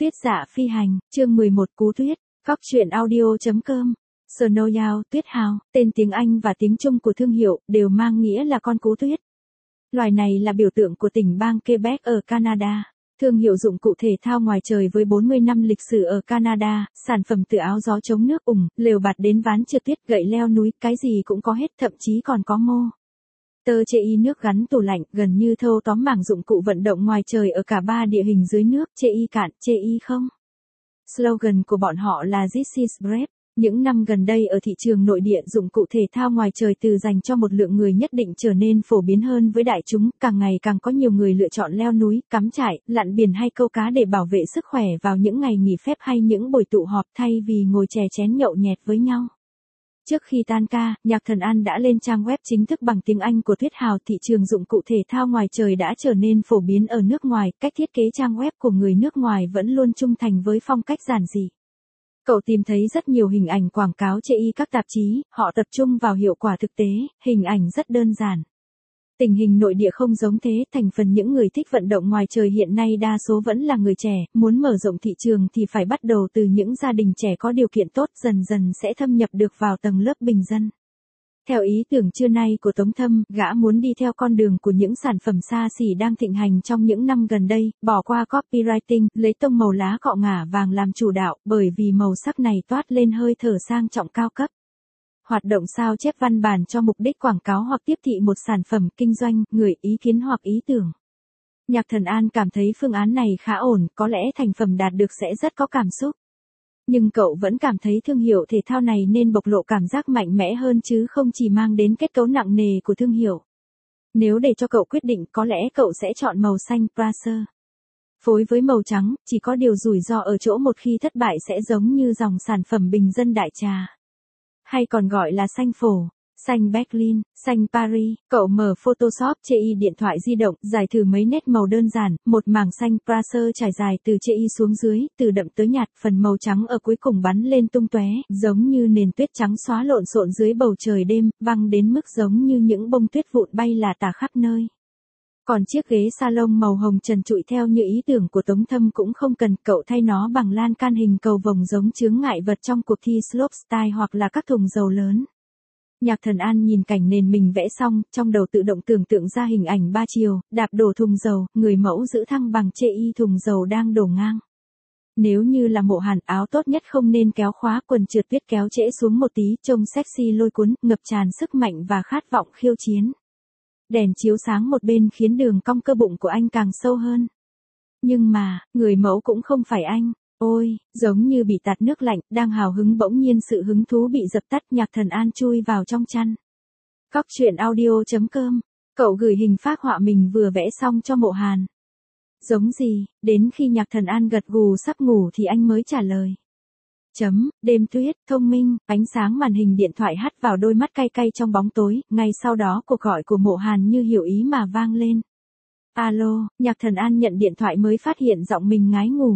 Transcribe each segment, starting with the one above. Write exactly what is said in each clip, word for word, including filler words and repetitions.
Tuyết Dạ Phi Hành, chương mười một Cú Tuyết, Cóc truyện audio.com. Snow Tuyết Hào, tên tiếng Anh và tiếng Trung của thương hiệu, đều mang nghĩa là con cú tuyết. Loài này là biểu tượng của tỉnh bang Quebec ở Canada. Thương hiệu dụng cụ thể thao ngoài trời với bốn mươi năm lịch sử ở Canada, sản phẩm từ áo gió chống nước ủng, lều bạt đến ván trượt tuyết, gậy leo núi, cái gì cũng có hết, thậm chí còn có mô tơ chê y nước gắn tủ lạnh, gần như thâu tóm mảng dụng cụ vận động ngoài trời ở cả ba địa hình dưới nước, chê y cạn, chê y không. Slogan của bọn họ là This is brave. Những năm gần đây ở thị trường nội địa, dụng cụ thể thao ngoài trời từ dành cho một lượng người nhất định trở nên phổ biến hơn với đại chúng, càng ngày càng có nhiều người lựa chọn leo núi, cắm trại, lặn biển hay câu cá để bảo vệ sức khỏe vào những ngày nghỉ phép hay những buổi tụ họp thay vì ngồi chè chén nhậu nhẹt với nhau. Trước khi tan ca, Nhạc Thần An đã lên trang web chính thức bằng tiếng Anh của Tuyết Hào. Thị trường dụng cụ thể thao ngoài trời đã trở nên phổ biến ở nước ngoài, cách thiết kế trang web của người nước ngoài vẫn luôn trung thành với phong cách giản dị. Cậu tìm thấy rất nhiều hình ảnh quảng cáo chê y các tạp chí, họ tập trung vào hiệu quả thực tế, hình ảnh rất đơn giản. Tình hình nội địa không giống thế, thành phần những người thích vận động ngoài trời hiện nay đa số vẫn là người trẻ, muốn mở rộng thị trường thì phải bắt đầu từ những gia đình trẻ có điều kiện tốt, dần dần sẽ thâm nhập được vào tầng lớp bình dân. Theo ý tưởng trưa nay của Tống Thâm, gã muốn đi theo con đường của những sản phẩm xa xỉ đang thịnh hành trong những năm gần đây, bỏ qua copywriting, lấy tông màu lá cọ ngả vàng làm chủ đạo, bởi vì màu sắc này toát lên hơi thở sang trọng cao cấp. Hoạt động sao chép văn bản cho mục đích quảng cáo hoặc tiếp thị một sản phẩm kinh doanh, người ý kiến hoặc ý tưởng. Nhạc Thần An cảm thấy phương án này khá ổn, có lẽ thành phẩm đạt được sẽ rất có cảm xúc. Nhưng cậu vẫn cảm thấy thương hiệu thể thao này nên bộc lộ cảm giác mạnh mẽ hơn chứ không chỉ mang đến kết cấu nặng nề của thương hiệu. Nếu để cho cậu quyết định, có lẽ cậu sẽ chọn màu xanh Praser. Phối với màu trắng, chỉ có điều rủi ro ở chỗ một khi thất bại sẽ giống như dòng sản phẩm bình dân đại trà. Hay còn gọi là xanh phổ, xanh Berlin, xanh Paris. Cậu mở Photoshop chê y điện thoại di động, giải thử mấy nét màu đơn giản, một mảng xanh Praser trải dài từ chê y xuống dưới, từ đậm tới nhạt, phần màu trắng ở cuối cùng bắn lên tung tóe, giống như nền tuyết trắng xóa lộn xộn dưới bầu trời đêm, băng đến mức giống như những bông tuyết vụn bay là tả khắp nơi. Còn chiếc ghế salon màu hồng trần trụi theo như ý tưởng của Tống Thâm cũng không cần, cậu thay nó bằng lan can hình cầu vồng giống chướng ngại vật trong cuộc thi slopestyle hoặc là các thùng dầu lớn. Nhạc Thần An nhìn cảnh nền mình vẽ xong, trong đầu tự động tưởng tượng ra hình ảnh ba chiều, đạp đổ thùng dầu, người mẫu giữ thăng bằng chê y thùng dầu đang đổ ngang. Nếu như là Mộ Hàn, áo tốt nhất không nên kéo khóa, quần trượt tuyết kéo trễ xuống một tí, trông sexy lôi cuốn, ngập tràn sức mạnh và khát vọng khiêu chiến. Đèn chiếu sáng một bên khiến đường cong cơ bụng của anh càng sâu hơn. Nhưng mà, người mẫu cũng không phải anh. Ôi, giống như bị tạt nước lạnh, đang hào hứng bỗng nhiên sự hứng thú bị dập tắt. Nhạc Thần An chui vào trong chăn. Cóc truyện audio.com. Cậu gửi hình phác họa mình vừa vẽ xong cho Mộ Hàn. Giống gì, đến khi Nhạc Thần An gật gù sắp ngủ thì anh mới trả lời. Chấm, đêm tuyết, thông minh, ánh sáng màn hình điện thoại hắt vào đôi mắt cay cay trong bóng tối, ngay sau đó cuộc gọi của Mộ Hàn như hiểu ý mà vang lên. Alo, Nhạc Thần An nhận điện thoại mới phát hiện giọng mình ngái ngủ.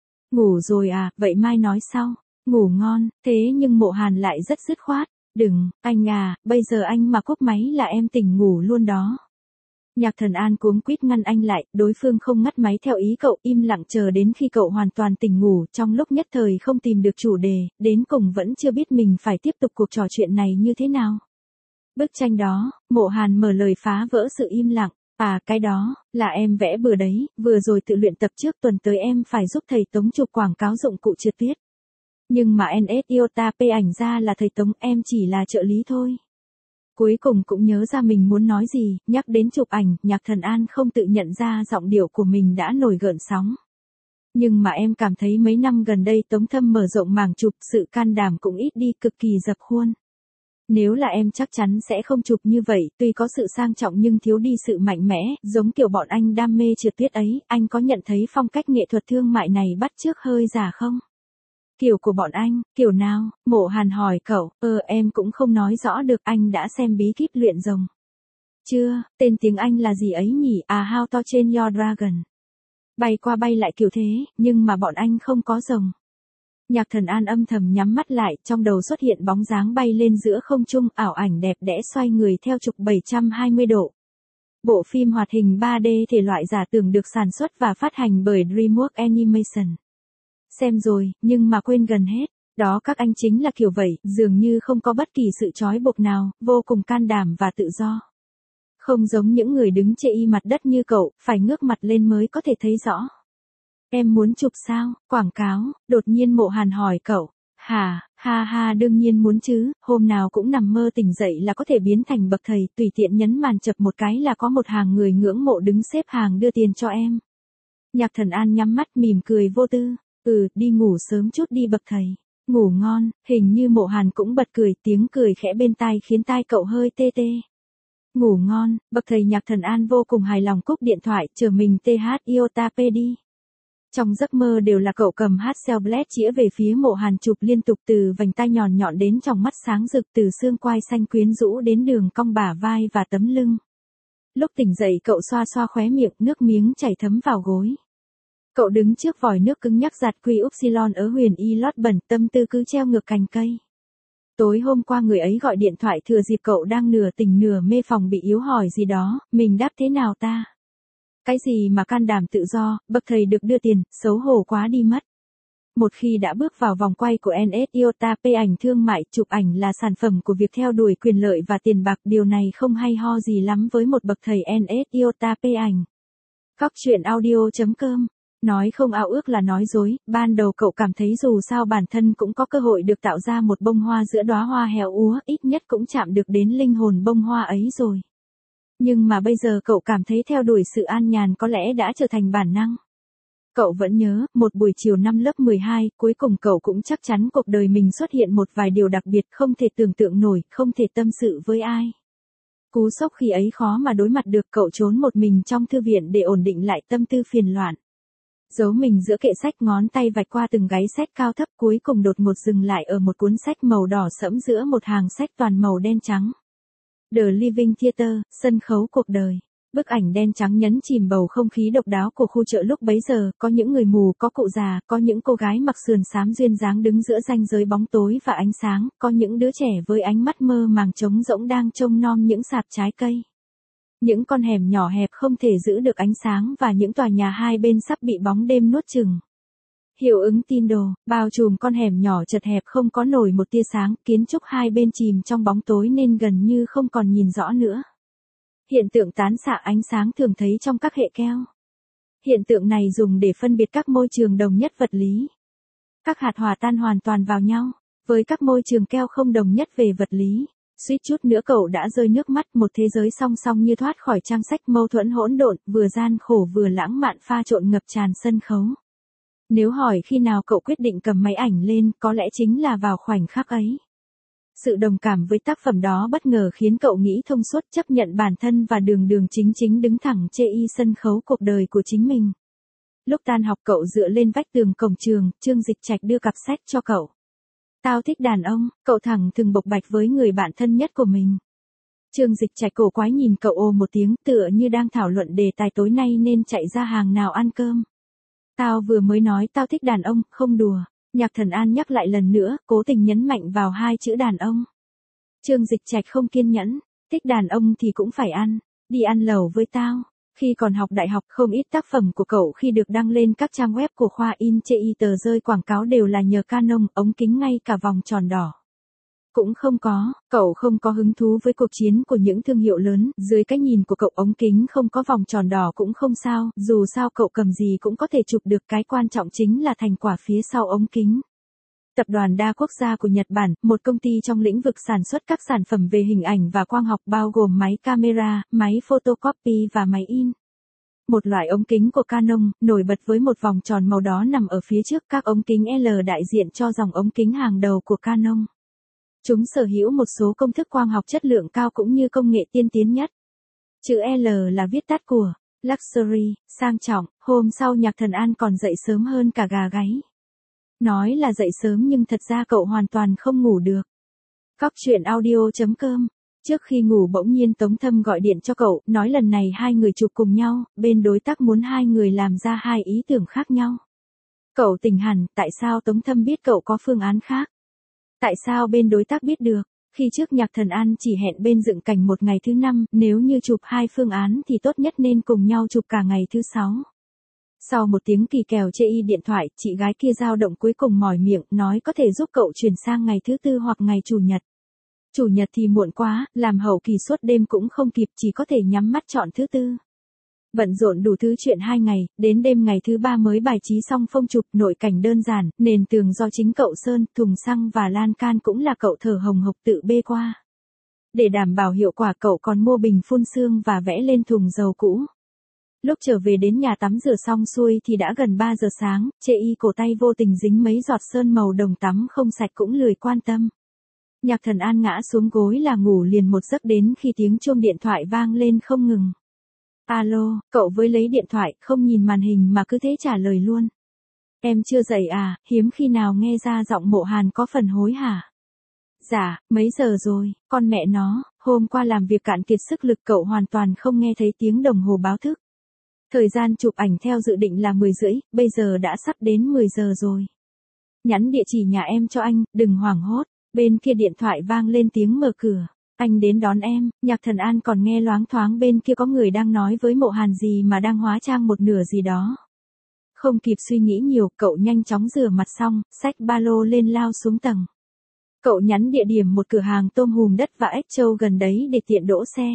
Ngủ rồi à, vậy mai nói sau. Ngủ ngon, thế nhưng Mộ Hàn lại rất dứt khoát. Đừng, anh à, bây giờ anh mà cúp máy là em tỉnh ngủ luôn đó. Nhạc Thần An cuống quýt ngăn anh lại, đối phương không ngắt máy theo ý cậu, im lặng chờ đến khi cậu hoàn toàn tỉnh ngủ, trong lúc nhất thời không tìm được chủ đề, đến cùng vẫn chưa biết mình phải tiếp tục cuộc trò chuyện này như thế nào. Bức tranh đó, Mộ Hàn mở lời phá vỡ sự im lặng. À, cái đó, là em vẽ bừa đấy, vừa rồi tự luyện tập trước, tuần tới em phải giúp thầy Tống chụp quảng cáo dụng cụ trượt tuyết. Nhưng mà en ét Iota P ảnh ra là thầy Tống, em chỉ là trợ lý thôi. Cuối cùng cũng nhớ ra mình muốn nói gì, nhắc đến chụp ảnh, Nhạc Thần An không tự nhận ra giọng điệu của mình đã nổi gợn sóng. Nhưng mà em cảm thấy mấy năm gần đây Tống Thâm mở rộng mảng chụp, sự can đảm cũng ít đi, cực kỳ dập khuôn. Nếu là em chắc chắn sẽ không chụp như vậy, tuy có sự sang trọng nhưng thiếu đi sự mạnh mẽ, giống kiểu bọn anh đam mê trượt tuyết ấy. Anh có nhận thấy phong cách nghệ thuật thương mại này bắt chước hơi giả không? Kiểu của bọn anh, kiểu nào? Mộ Hàn hỏi cậu. Ờ em cũng không nói rõ được, anh đã xem bí kíp luyện rồng chưa? Tên tiếng Anh là gì ấy nhỉ? À, How to Train Your Dragon. Bay qua bay lại kiểu thế, nhưng mà bọn anh không có rồng. Nhạc Thần An âm thầm nhắm mắt lại, trong đầu xuất hiện bóng dáng bay lên giữa không trung, ảo ảnh đẹp đẽ xoay người theo trục bảy trăm hai mươi độ. Bộ phim hoạt hình ba D thể loại giả tưởng được sản xuất và phát hành bởi DreamWorks Animation. Xem rồi, nhưng mà quên gần hết. Đó các anh chính là kiểu vậy, dường như không có bất kỳ sự trói buộc nào, vô cùng can đảm và tự do. Không giống những người đứng chê y mặt đất như cậu, phải ngước mặt lên mới có thể thấy rõ. Em muốn chụp sao, quảng cáo, đột nhiên Mộ Hàn hỏi cậu. Hả, ha ha đương nhiên muốn chứ, hôm nào cũng nằm mơ tỉnh dậy là có thể biến thành bậc thầy, tùy tiện nhấn màn chập một cái là có một hàng người ngưỡng mộ đứng xếp hàng đưa tiền cho em. Nhạc Thần An nhắm mắt mỉm cười vô tư, ừ, đi ngủ sớm chút đi bậc thầy. Ngủ ngon, hình như Mộ Hàn cũng bật cười, tiếng cười khẽ bên tai khiến tai cậu hơi tê tê. Ngủ ngon, bậc thầy Nhạc Thần An vô cùng hài lòng cúp điện thoại, chờ mình tê hát iota pê đi. Trong giấc mơ đều là cậu cầm Hasselblad chĩa về phía Mộ Hàn chụp liên tục từ vành tai nhọn nhọn đến trong mắt sáng rực, từ xương quai xanh quyến rũ đến đường cong bả vai và tấm lưng. Lúc tỉnh dậy cậu xoa xoa khóe miệng, nước miếng chảy thấm vào gối. Cậu đứng trước vòi nước cứng nhắc giặt quy upsilon ở huyền y lót bẩn, tâm tư cứ treo ngược cành cây. Tối hôm qua người ấy gọi điện thoại thừa dịp cậu đang nửa tỉnh nửa mê phòng bị yếu hỏi gì đó, mình đáp thế nào ta? Cái gì mà can đảm tự do, bậc thầy được đưa tiền, xấu hổ quá đi mất. Một khi đã bước vào vòng quay của en ét iota pê ảnh thương mại, chụp ảnh là sản phẩm của việc theo đuổi quyền lợi và tiền bạc, điều này không hay ho gì lắm với một bậc thầy en ét iota pê ảnh. Góc truyện audio chấm com. Nói không ao ước là nói dối, ban đầu cậu cảm thấy dù sao bản thân cũng có cơ hội được tạo ra một bông hoa giữa đóa hoa héo úa, ít nhất cũng chạm được đến linh hồn bông hoa ấy rồi. Nhưng mà bây giờ cậu cảm thấy theo đuổi sự an nhàn có lẽ đã trở thành bản năng. Cậu vẫn nhớ, một buổi chiều năm lớp mười hai, cuối cùng cậu cũng chắc chắn cuộc đời mình xuất hiện một vài điều đặc biệt không thể tưởng tượng nổi, không thể tâm sự với ai. Cú sốc khi ấy khó mà đối mặt được, cậu trốn một mình trong thư viện để ổn định lại tâm tư phiền loạn. Giấu mình giữa kệ sách, ngón tay vạch qua từng gáy sách cao thấp, cuối cùng đột ngột dừng lại ở một cuốn sách màu đỏ sẫm giữa một hàng sách toàn màu đen trắng. The Living Theater, sân khấu cuộc đời. Bức ảnh đen trắng nhấn chìm bầu không khí độc đáo của khu chợ lúc bấy giờ, có những người mù, có cụ già, có những cô gái mặc sườn xám duyên dáng đứng giữa ranh giới bóng tối và ánh sáng, có những đứa trẻ với ánh mắt mơ màng trống rỗng đang trông nom những sạp trái cây. Những con hẻm nhỏ hẹp không thể giữ được ánh sáng và những tòa nhà hai bên sắp bị bóng đêm nuốt chửng. Hiệu ứng tin đồ, bao trùm con hẻm nhỏ chật hẹp không có nổi một tia sáng, kiến trúc hai bên chìm trong bóng tối nên gần như không còn nhìn rõ nữa. Hiện tượng tán xạ ánh sáng thường thấy trong các hệ keo. Hiện tượng này dùng để phân biệt các môi trường đồng nhất vật lý. Các hạt hòa tan hoàn toàn vào nhau, với các môi trường keo không đồng nhất về vật lý. Suýt chút nữa cậu đã rơi nước mắt, một thế giới song song như thoát khỏi trang sách, mâu thuẫn hỗn độn, vừa gian khổ vừa lãng mạn pha trộn ngập tràn sân khấu. Nếu hỏi khi nào cậu quyết định cầm máy ảnh lên, có lẽ chính là vào khoảnh khắc ấy. Sự đồng cảm với tác phẩm đó bất ngờ khiến cậu nghĩ thông suốt, chấp nhận bản thân và đường đường chính chính đứng thẳng chê y sân khấu cuộc đời của chính mình. Lúc tan học cậu dựa lên vách tường cổng trường, Trương Dịch Trạch đưa cặp sách cho cậu. Tao thích đàn ông, cậu thẳng thừng bộc bạch với người bạn thân nhất của mình. Trương Dịch Trạch cổ quái nhìn cậu ồ một tiếng, tựa như đang thảo luận đề tài tối nay nên chạy ra hàng nào ăn cơm. Tao vừa mới nói tao thích đàn ông, không đùa. Nhạc Thần An nhắc lại lần nữa, cố tình nhấn mạnh vào hai chữ đàn ông. Trương Dịch Trạch không kiên nhẫn, thích đàn ông thì cũng phải ăn, đi ăn lẩu với tao. Khi còn học đại học, không ít tác phẩm của cậu khi được đăng lên các trang web của khoa in chê y tờ rơi quảng cáo đều là nhờ Canon, ống kính ngay cả vòng tròn đỏ. Cũng không có, cậu không có hứng thú với cuộc chiến của những thương hiệu lớn, dưới cái nhìn của cậu ống kính không có vòng tròn đỏ cũng không sao, dù sao cậu cầm gì cũng có thể chụp được, cái quan trọng chính là thành quả phía sau ống kính. Tập đoàn đa quốc gia của Nhật Bản, một công ty trong lĩnh vực sản xuất các sản phẩm về hình ảnh và quang học bao gồm máy camera, máy photocopy và máy in. Một loại ống kính của Canon, nổi bật với một vòng tròn màu đỏ nằm ở phía trước, các ống kính L đại diện cho dòng ống kính hàng đầu của Canon. Chúng sở hữu một số công thức quang học chất lượng cao cũng như công nghệ tiên tiến nhất. Chữ L là viết tắt của Luxury, sang trọng. Hôm sau Nhạc Thần An còn dậy sớm hơn cả gà gáy. Nói là dậy sớm nhưng thật ra cậu hoàn toàn không ngủ được. Góc truyện audio chấm com. Trước khi ngủ bỗng nhiên Tống Thâm gọi điện cho cậu, nói lần này hai người chụp cùng nhau, bên đối tác muốn hai người làm ra hai ý tưởng khác nhau. Cậu tỉnh hẳn, tại sao Tống Thâm biết cậu có phương án khác? Tại sao bên đối tác biết được? Khi trước Nhạc Thần An chỉ hẹn bên dựng cảnh một ngày thứ năm, nếu như chụp hai phương án thì tốt nhất nên cùng nhau chụp cả ngày thứ sáu. Sau một tiếng kỳ kèo chê y điện thoại, chị gái kia dao động cuối cùng mỏi miệng, nói có thể giúp cậu chuyển sang ngày thứ tư hoặc ngày chủ nhật. Chủ nhật thì muộn quá, làm hậu kỳ suốt đêm cũng không kịp, chỉ có thể nhắm mắt chọn thứ tư. Bận rộn đủ thứ chuyện hai ngày, đến đêm ngày thứ ba mới bài trí xong phông chụp, nội cảnh đơn giản, nền tường do chính cậu sơn, thùng xăng và lan can cũng là cậu thở hồng hộc tự bê qua. Để đảm bảo hiệu quả cậu còn mua bình phun sương và vẽ lên thùng dầu cũ. Lúc trở về đến nhà tắm rửa xong xuôi thì đã gần ba giờ sáng, chê y cổ tay vô tình dính mấy giọt sơn màu đồng tắm không sạch cũng lười quan tâm. Nhạc Thần An ngã xuống gối là ngủ liền một giấc đến khi tiếng chuông điện thoại vang lên không ngừng. Alo, cậu với lấy điện thoại, không nhìn màn hình mà cứ thế trả lời luôn. Em chưa dậy à, hiếm khi nào nghe ra giọng Mộ Hàn có phần hối hả? Dạ, mấy giờ rồi, con mẹ nó, hôm qua làm việc cạn kiệt sức lực cậu hoàn toàn không nghe thấy tiếng đồng hồ báo thức. Thời gian chụp ảnh theo dự định là mười rưỡi, bây giờ đã sắp đến mười giờ rồi. Nhắn địa chỉ nhà em cho anh, đừng hoảng hốt. Bên kia điện thoại vang lên tiếng mở cửa. Anh đến đón em. Nhạc Thần An còn nghe loáng thoáng bên kia có người đang nói với Mộ Hàn gì mà đang hóa trang một nửa gì đó. Không kịp suy nghĩ nhiều, cậu nhanh chóng rửa mặt xong, xách ba lô lên lao xuống tầng. Cậu nhắn địa điểm một cửa hàng tôm hùm đất và ếch trâu gần đấy để tiện đỗ xe.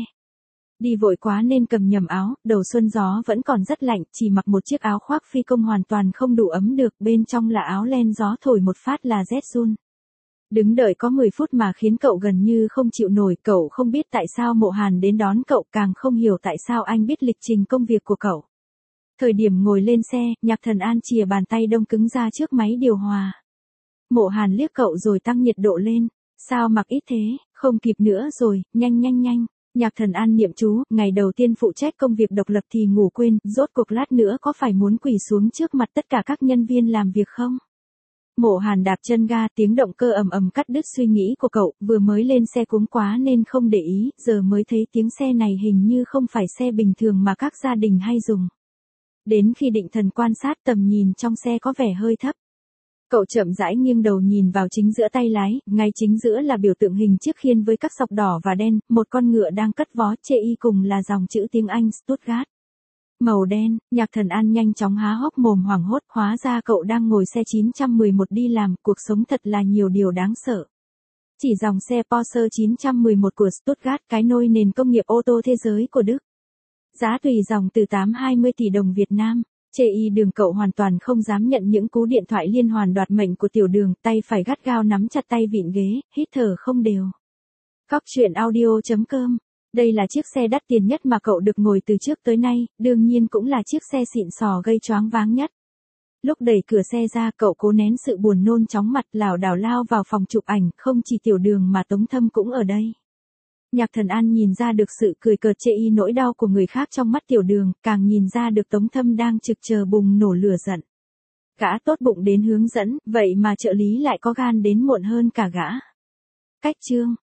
Đi vội quá nên cầm nhầm áo, đầu xuân gió vẫn còn rất lạnh, chỉ mặc một chiếc áo khoác phi công hoàn toàn không đủ ấm được, bên trong là áo len gió thổi một phát là rét run. Đứng đợi có mười phút mà khiến cậu gần như không chịu nổi, cậu không biết tại sao Mộ Hàn đến đón cậu, càng không hiểu tại sao anh biết lịch trình công việc của cậu. Thời điểm ngồi lên xe, Nhạc Thần An chìa bàn tay đông cứng ra trước máy điều hòa. Mộ Hàn liếc cậu rồi tăng nhiệt độ lên. Sao mặc ít thế, không kịp nữa rồi, nhanh nhanh nhanh. Nhạc Thần An niệm chú, ngày đầu tiên phụ trách công việc độc lập thì ngủ quên, rốt cuộc lát nữa có phải muốn quỳ xuống trước mặt tất cả các nhân viên làm việc không? Mộ Hàn đạp chân ga, tiếng động cơ ầm ầm cắt đứt suy nghĩ của cậu, vừa mới lên xe cuống quá nên không để ý, giờ mới thấy tiếng xe này hình như không phải xe bình thường mà các gia đình hay dùng. Đến khi định thần quan sát tầm nhìn trong xe có vẻ hơi thấp. Cậu chậm rãi nghiêng đầu nhìn vào chính giữa tay lái, ngay chính giữa là biểu tượng hình chiếc khiên với các sọc đỏ và đen, một con ngựa đang cất vó, chê y cùng là dòng chữ tiếng Anh Stuttgart. Màu đen, Nhạc Thần An nhanh chóng há hốc mồm hoảng hốt, hóa ra cậu đang ngồi xe chín một một đi làm, cuộc sống thật là nhiều điều đáng sợ. Chỉ dòng xe Porsche chín một một của Stuttgart, cái nôi nền công nghiệp ô tô thế giới của Đức. Giá tùy dòng từ tám hai mươi tỷ đồng Việt Nam. Chê y đường cậu hoàn toàn không dám nhận những cú điện thoại liên hoàn đoạt mệnh của tiểu đường, tay phải gắt gao nắm chặt tay vịn ghế, hít thở không đều. Cóc truyện audio chấm com. Đây là chiếc xe đắt tiền nhất mà cậu được ngồi từ trước tới nay, đương nhiên cũng là chiếc xe xịn sò gây choáng váng nhất. Lúc đẩy cửa xe ra cậu cố nén sự buồn nôn chóng mặt lảo đảo lao vào phòng chụp ảnh, không chỉ tiểu đường mà Tống Thâm cũng ở đây. Nhạc Thần An nhìn ra được sự cười cợt chê y nỗi đau của người khác trong mắt tiểu đường, càng nhìn ra được Tống Thâm đang trực chờ bùng nổ lửa giận. Gã tốt bụng đến hướng dẫn, vậy mà trợ lý lại có gan đến muộn hơn cả gã. Cách chương